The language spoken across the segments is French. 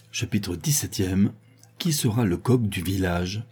Chapitre 17e. Qui sera le coq du village?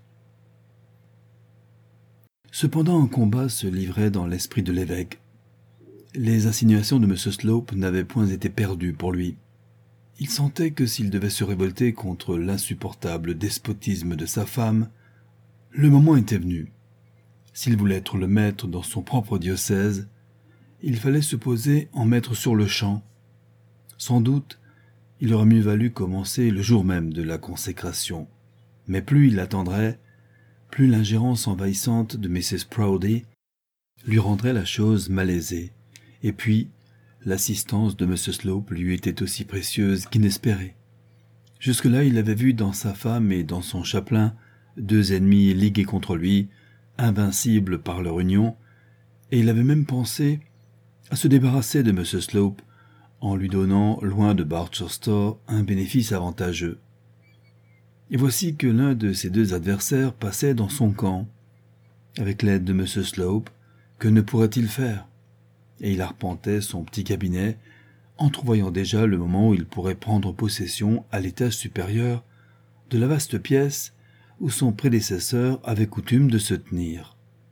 Cependant, un combat se livrait dans l'esprit de l'évêque. Les insinuations de M. Slope n'avaient point été perdues pour lui. Il sentait que s'il devait se révolter contre l'insupportable despotisme de sa femme, le moment était venu. S'il voulait être le maître dans son propre diocèse, il fallait se poser en maître sur le champ. Sans doute, il aurait mieux valu commencer le jour même de la consécration. Mais plus il attendrait, plus l'ingérence envahissante de Mrs. Proudie lui rendrait la chose malaisée. Et puis, l'assistance de M. Slope lui était aussi précieuse qu'inespérée. Jusque-là, il avait vu dans sa femme et dans son chapelain deux ennemis ligués contre lui, invincibles par leur union, et il avait même pensé à se débarrasser de M. Slope en lui donnant, loin de Barchester, un bénéfice avantageux. Et voici que l'un de ses deux adversaires passait dans son camp. Avec l'aide de M. Slope, que ne pourrait-il faire? Et il arpentait son petit cabinet, entrevoyant déjà le moment où il pourrait prendre possession à l'étage supérieur de la vaste pièce où son prédécesseur avait coutume de se tenir.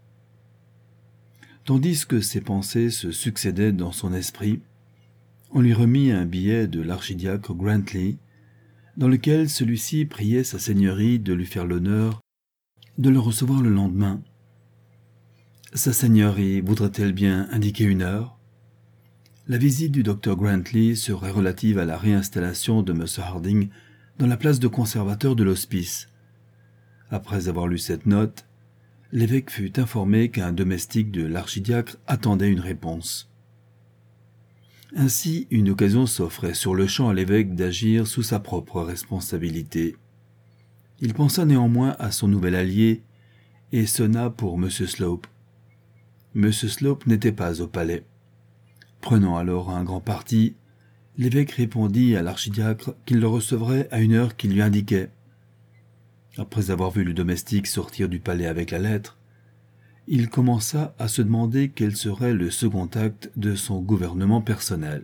Tandis que ces pensées se succédaient dans son esprit, on lui remit un billet de l'archidiacre Grantley, dans lequel celui-ci priait sa seigneurie de lui faire l'honneur de le recevoir le lendemain. Sa seigneurie voudrait-elle bien indiquer une heure? La visite du docteur Grantley serait relative à la réinstallation de M. Harding dans la place de conservateur de l'hospice. Après avoir lu cette note, l'évêque fut informé qu'un domestique de l'archidiacre attendait une réponse. Ainsi, une occasion s'offrait sur-le-champ à l'évêque d'agir sous sa propre responsabilité. Il pensa néanmoins à son nouvel allié et sonna pour M. Slope. M. Slope n'était pas au palais. Prenant alors un grand parti, l'évêque répondit à l'archidiacre qu'il le recevrait à une heure qu'il lui indiquait. Après avoir vu le domestique sortir du palais avec la lettre, il commença à se demander quel serait le second acte de son gouvernement personnel.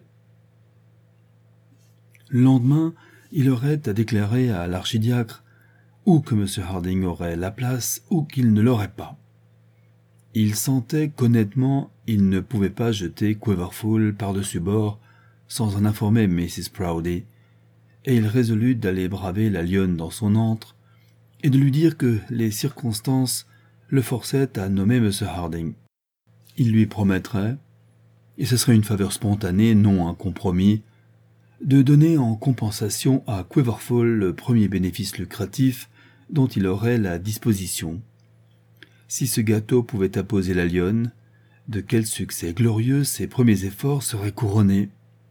Le lendemain, il aurait à déclarer à l'archidiacre ou que M. Harding aurait la place ou qu'il ne l'aurait pas. Il sentait qu'honnêtement, il ne pouvait pas jeter Quiverful par-dessus bord sans en informer Mrs. Proudie, et il résolut d'aller braver la lionne dans son antre et de lui dire que les circonstances le forçaient à nommer M. Harding. Il lui promettrait, et ce serait une faveur spontanée, non un compromis, de donner en compensation à Quiverful le premier bénéfice lucratif dont il aurait la disposition. Si ce gâteau pouvait apposer la lionne, de quel succès glorieux ses premiers efforts seraient couronnés.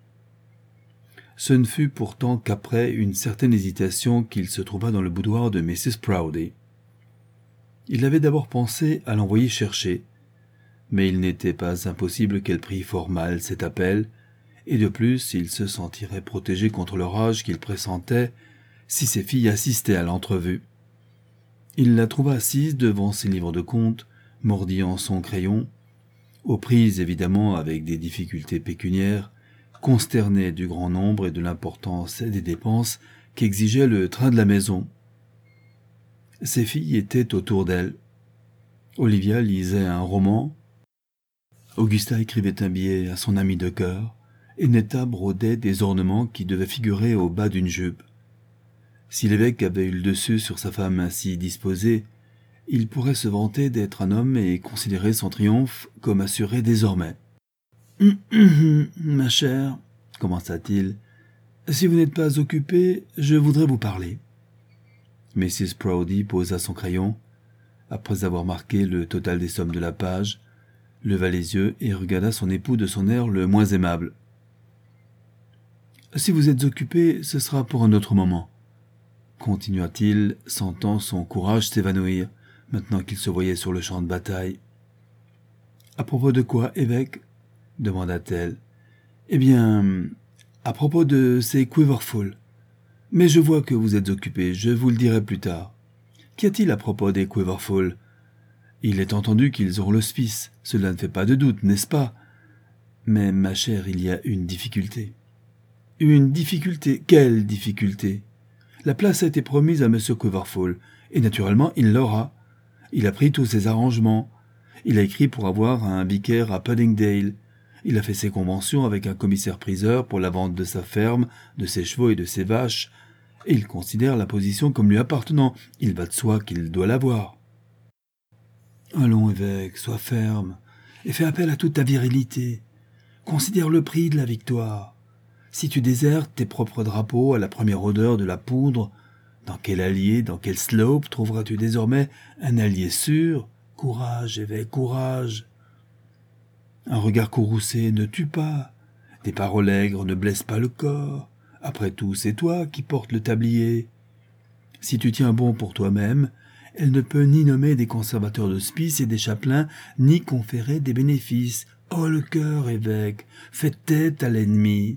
Ce ne fut pourtant qu'après une certaine hésitation qu'il se trouva dans le boudoir de Mrs. Proudie. Il avait d'abord pensé à l'envoyer chercher, mais il n'était pas impossible qu'elle prît fort mal cet appel, et de plus il se sentirait protégé contre l'orage qu'il pressentait si ses filles assistaient à l'entrevue. Il la trouva assise devant ses livres de comptes, mordillant son crayon, aux prises évidemment avec des difficultés pécuniaires, consternée du grand nombre et de l'importance des dépenses qu'exigeait le train de la maison. Ses filles étaient autour d'elle. Olivia lisait un roman, Augusta écrivait un billet à son ami de cœur, et Netta brodait des ornements qui devaient figurer au bas d'une jupe. Si l'évêque avait eu le dessus sur sa femme ainsi disposée, il pourrait se vanter d'être un homme et considérer son triomphe comme assuré désormais. « Ma chère, commença-t-il, si vous n'êtes pas occupée, je voudrais vous parler. » Mrs. Proudie posa son crayon, après avoir marqué le total des sommes de la page, leva les yeux et regarda son époux de son air le moins aimable. « Si vous êtes occupé, ce sera pour un autre moment, » continua-t-il, sentant son courage s'évanouir, maintenant qu'il se voyait sur le champ de bataille. « À propos de quoi, évêque ?» demanda-t-elle. « Eh bien, à propos de ces Quiverful. Mais je vois que vous êtes occupé, je vous le dirai plus tard. Qu'y a-t-il à propos des Quiverful? Il est entendu qu'ils auront l'hospice, cela ne fait pas de doute, n'est-ce pas? Mais, ma chère, il y a une difficulté. » « Une difficulté? Quelle difficulté? La place a été promise à M. Quiverful, et naturellement il l'aura. Il a pris tous ses arrangements. Il a écrit pour avoir un vicaire à Puddingdale. Il a fait ses conventions avec un commissaire-priseur pour la vente de sa ferme, de ses chevaux et de ses vaches, et il considère la position comme lui appartenant. Il va de soi qu'il doit l'avoir. Allons, évêque, sois ferme, et fais appel à toute ta virilité. Considère le prix de la victoire. Si tu désertes tes propres drapeaux à la première odeur de la poudre, dans quel allié, dans quel slope trouveras-tu désormais un allié sûr? Courage, évêque, courage. Un regard courroucé ne tue pas. Des paroles aigres ne blessent pas le corps. Après tout, c'est toi qui portes le tablier. Si tu tiens bon pour toi-même, elle ne peut ni nommer des conservateurs d'hospice et des chapelains, ni conférer des bénéfices. Oh le cœur, évêque, fais tête à l'ennemi.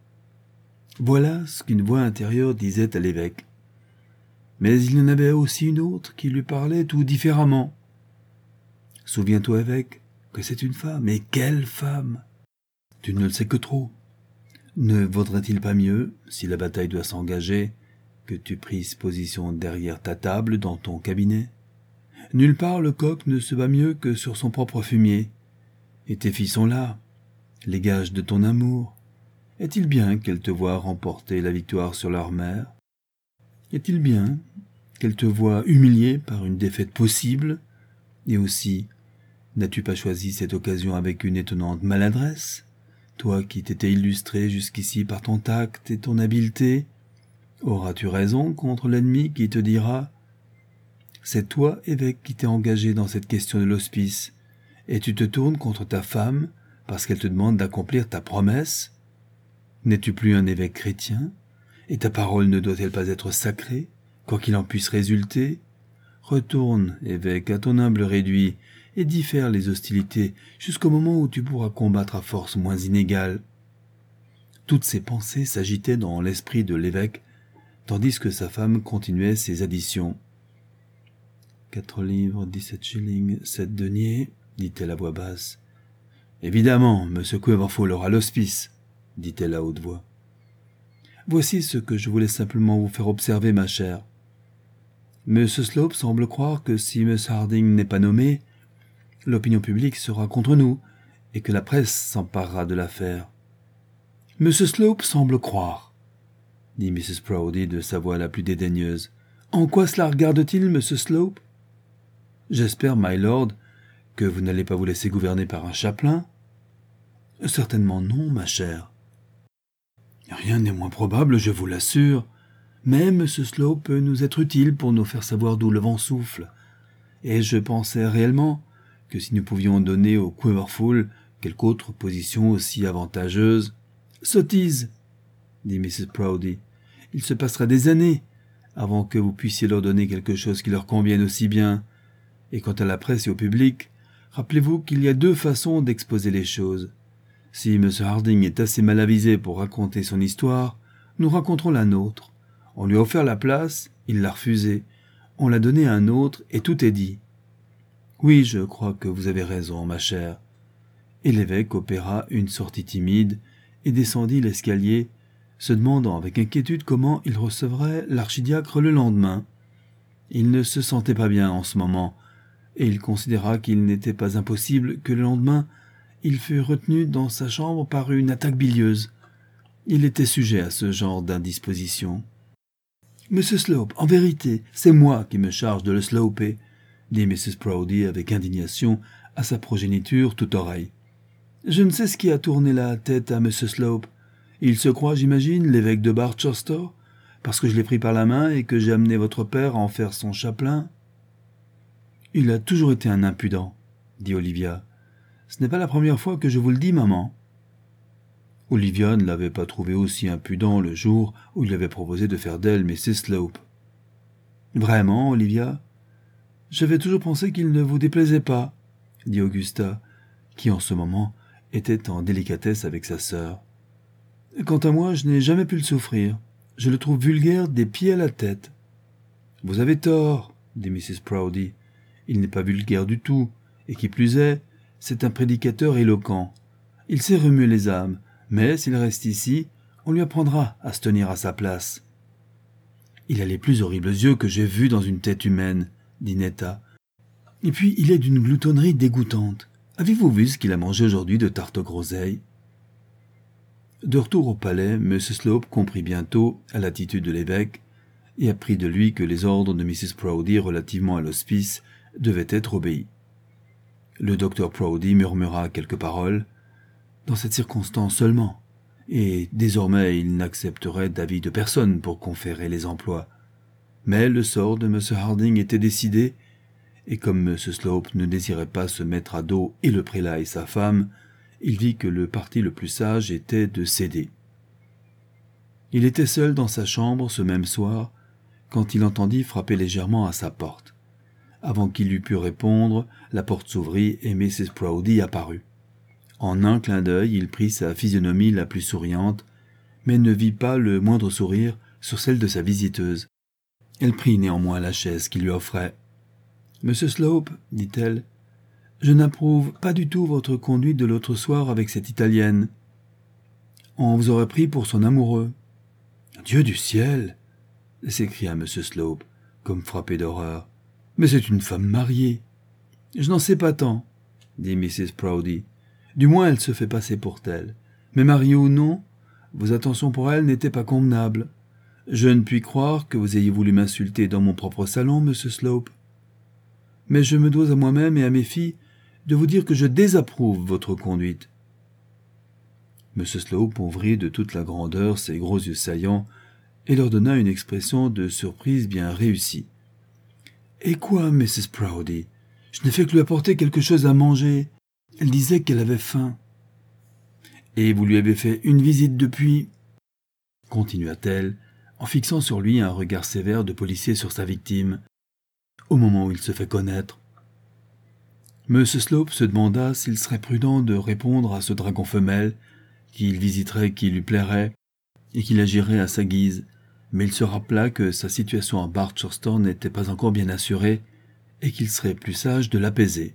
Voilà ce qu'une voix intérieure disait à l'évêque. Mais il y en avait aussi une autre qui lui parlait tout différemment. Souviens-toi, évêque, que c'est une femme, et quelle femme! Tu ne le sais que trop. Ne vaudrait-il pas mieux, si la bataille doit s'engager, que tu prises position derrière ta table dans ton cabinet? Nulle part le coq ne se bat mieux que sur son propre fumier. Et tes filles sont là, les gages de ton amour. Est-il bien qu'elles te voient remporter la victoire sur leur mère? Est-il bien qu'elles te voient humiliée par une défaite possible? Et aussi, n'as-tu pas choisi cette occasion avec une étonnante maladresse? Toi qui t'étais illustré jusqu'ici par ton tact et ton habileté, auras-tu raison contre l'ennemi qui te dira « C'est toi, évêque, qui t'es engagé dans cette question de l'hospice, et tu te tournes contre ta femme parce qu'elle te demande d'accomplir ta promesse? N'es-tu plus un évêque chrétien? Et ta parole ne doit-elle pas être sacrée, quoi qu'il en puisse résulter? Retourne, évêque, à ton humble réduit, et diffère les hostilités jusqu'au moment où tu pourras combattre à force moins inégale. » Toutes ces pensées s'agitaient dans l'esprit de l'évêque, tandis que sa femme continuait ses additions. 4 livres, 17 shillings, 7 deniers, dit-elle à voix basse. Évidemment, M. Quiverful aura l'hospice, dit-elle à haute voix. Voici ce que je voulais simplement vous faire observer, ma chère. M. Slope semble croire que si M. Harding n'est pas nommé, l'opinion publique sera contre nous, et que la presse s'emparera de l'affaire. « M. Slope semble croire, » dit Mrs. Proudie de sa voix la plus dédaigneuse. « En quoi cela regarde-t-il, M. Slope? J'espère, my lord, que vous n'allez pas vous laisser gouverner par un chapelain? »« Certainement non, ma chère. »« Rien n'est moins probable, je vous l'assure. Mais M. Slope peut nous être utile pour nous faire savoir d'où le vent souffle. Et je pensais réellement que si nous pouvions donner au Quiverful quelque autre position aussi avantageuse... »« Sottise, dit Mrs. Proudie. Il se passera des années avant que vous puissiez leur donner quelque chose qui leur convienne aussi bien. Et quant à la presse et au public, rappelez-vous qu'il y a 2 façons d'exposer les choses. Si M. Harding est assez mal avisé pour raconter son histoire, nous raconterons la nôtre. On lui a offert la place, il l'a refusée. On l'a donnée à un autre, et tout est dit. Oui, je crois que vous avez raison, ma chère. Et l'évêque opéra une sortie timide et descendit l'escalier, se demandant avec inquiétude comment il recevrait l'archidiacre le lendemain. Il ne se sentait pas bien en ce moment, et il considéra qu'il n'était pas impossible que le lendemain il fût retenu dans sa chambre par une attaque bilieuse. Il était sujet à ce genre d'indisposition. « Monsieur Slope, en vérité, c'est moi qui me charge de le sloper, » dit Mrs. Proudie avec indignation à sa progéniture toute oreille. « Je ne sais ce qui a tourné la tête à Monsieur Slope. Il se croit, j'imagine, l'évêque de Barchester, parce que je l'ai pris par la main et que j'ai amené votre père à en faire son chapelain. »« Il a toujours été un impudent, » dit Olivia. « Ce n'est pas la première fois que je vous le dis, maman. » Olivia ne l'avait pas trouvé aussi impudent le jour où il avait proposé de faire d'elle Mrs. Slope. « Vraiment, Olivia? J'avais toujours pensé qu'il ne vous déplaisait pas, » dit Augusta, qui en ce moment était en délicatesse avec sa sœur. « Quant à moi, je n'ai jamais pu le souffrir. Je le trouve vulgaire des pieds à la tête. »« Vous avez tort, » dit Mrs. Proudie. « Il n'est pas vulgaire du tout, et qui plus est, c'est un prédicateur éloquent. Il sait remuer les âmes, mais s'il reste ici, on lui apprendra à se tenir à sa place. » Il a les plus horribles yeux que j'ai vus dans une tête humaine, dit Netta. Et puis il est d'une gloutonnerie dégoûtante. Avez-vous vu ce qu'il a mangé aujourd'hui de tarte aux groseilles ? De retour au palais, M. Slope comprit bientôt, à l'attitude de l'évêque, et apprit de lui que les ordres de Mrs. Proudie relativement à l'hospice devaient être obéis. Le docteur Proudie murmura quelques paroles, dans cette circonstance seulement, et désormais il n'accepterait d'avis de personne pour conférer les emplois. Mais le sort de M. Harding était décidé, et comme M. Slope ne désirait pas se mettre à dos et le prélat et sa femme, il vit que le parti le plus sage était de céder. Il était seul dans sa chambre ce même soir, quand il entendit frapper légèrement à sa porte. Avant qu'il eût pu répondre, la porte s'ouvrit et Mrs. Proudie apparut. En un clin d'œil, il prit sa physionomie la plus souriante, mais ne vit pas le moindre sourire sur celle de sa visiteuse. Elle prit néanmoins la chaise qu'il lui offrait. « Monsieur Slope, dit-elle, je n'approuve pas du tout votre conduite de l'autre soir avec cette Italienne. On vous aurait pris pour son amoureux. »« Dieu du ciel !» s'écria M. Slope, comme frappé d'horreur. « Mais c'est une femme mariée. »« Je n'en sais pas tant, » dit Mrs. Proudie. « Du moins elle se fait passer pour telle. Mais mariée ou non, vos attentions pour elle n'étaient pas convenables. Je ne puis croire que vous ayez voulu m'insulter dans mon propre salon, M. Slope. Mais je me dois à moi-même et à mes filles de vous dire que je désapprouve votre conduite. » M. Slope ouvrit de toute la grandeur ses gros yeux saillants et leur donna une expression de surprise bien réussie. « Et quoi, Mrs. Proudie ? Je n'ai fait que lui apporter quelque chose à manger. Elle disait qu'elle avait faim. »« Et vous lui avez fait une visite depuis ?» continua-t-elle, en fixant sur lui un regard sévère de policier sur sa victime, au moment où il se fait connaître. M. Slope se demanda s'il serait prudent de répondre à ce dragon femelle, qu'il visiterait qui lui plairait, et qu'il agirait à sa guise, mais il se rappela que sa situation à Barchester n'était pas encore bien assurée, et qu'il serait plus sage de l'apaiser.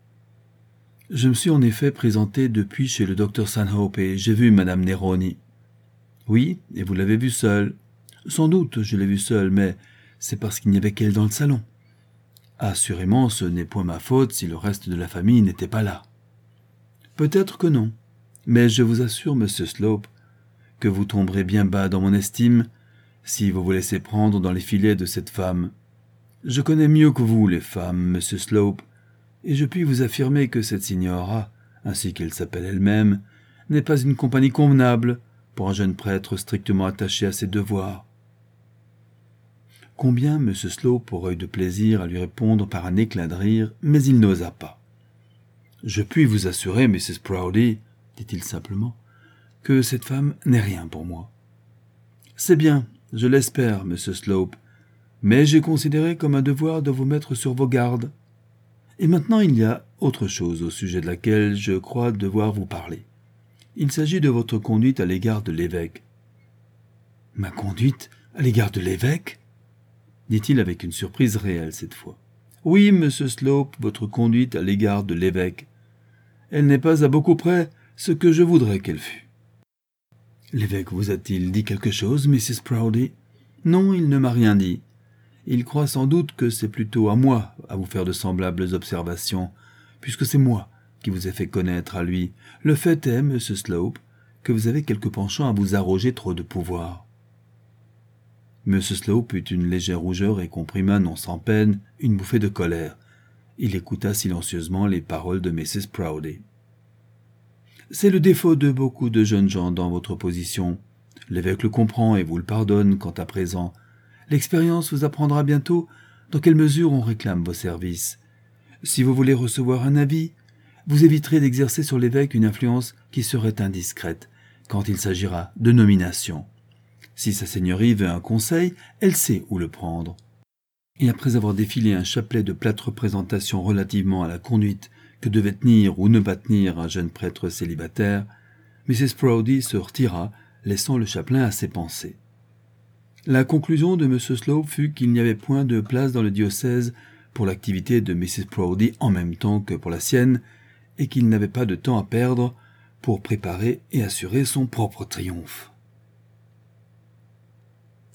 « Je me suis en effet présenté depuis chez le docteur Stanhope et j'ai vu Madame Neroni. »« Oui, et vous l'avez vue seule. »« Sans doute, je l'ai vue seule, mais c'est parce qu'il n'y avait qu'elle dans le salon. » Assurément, ce n'est point ma faute si le reste de la famille n'était pas là. Peut-être que non, mais je vous assure, Monsieur Slope, que vous tomberez bien bas dans mon estime si vous vous laissez prendre dans les filets de cette femme. Je connais mieux que vous les femmes, Monsieur Slope, et je puis vous affirmer que cette signora, ainsi qu'elle s'appelle elle-même, n'est pas une compagnie convenable pour un jeune prêtre strictement attaché à ses devoirs. Combien M. Slope aurait eu de plaisir à lui répondre par un éclat de rire, mais il n'osa pas. « Je puis vous assurer, Mrs. Proudie, dit-il simplement, que cette femme n'est rien pour moi. »« C'est bien, je l'espère, M. Slope, mais j'ai considéré comme un devoir de vous mettre sur vos gardes. Et maintenant il y a autre chose au sujet de laquelle je crois devoir vous parler. Il s'agit de votre conduite à l'égard de l'évêque. »« Ma conduite à l'égard de l'évêque ?» dit-il avec une surprise réelle cette fois. « Oui, Monsieur Slope, votre conduite à l'égard de l'évêque. Elle n'est pas à beaucoup près ce que je voudrais qu'elle fût. »« L'évêque vous a-t-il dit quelque chose, Mrs. Proudie ? » ?»« Non, il ne m'a rien dit. Il croit sans doute que c'est plutôt à moi à vous faire de semblables observations, puisque c'est moi qui vous ai fait connaître à lui. Le fait est, Monsieur Slope, que vous avez quelque penchant à vous arroger trop de pouvoir. » M. Slope eut une légère rougeur et comprima non sans peine une bouffée de colère. Il écouta silencieusement les paroles de Mrs. Proudie. « C'est le défaut de beaucoup de jeunes gens dans votre position. L'évêque le comprend et vous le pardonne quant à présent. L'expérience vous apprendra bientôt dans quelle mesure on réclame vos services. Si vous voulez recevoir un avis, vous éviterez d'exercer sur l'évêque une influence qui serait indiscrète quand il s'agira de nomination. Si sa seigneurie veut un conseil, elle sait où le prendre. » Et après avoir défilé un chapelet de plates représentations relativement à la conduite que devait tenir ou ne pas tenir un jeune prêtre célibataire, Mrs. Proudie se retira, laissant le chapelain à ses pensées. La conclusion de M. Slope fut qu'il n'y avait point de place dans le diocèse pour l'activité de Mrs. Proudie en même temps que pour la sienne, et qu'il n'avait pas de temps à perdre pour préparer et assurer son propre triomphe.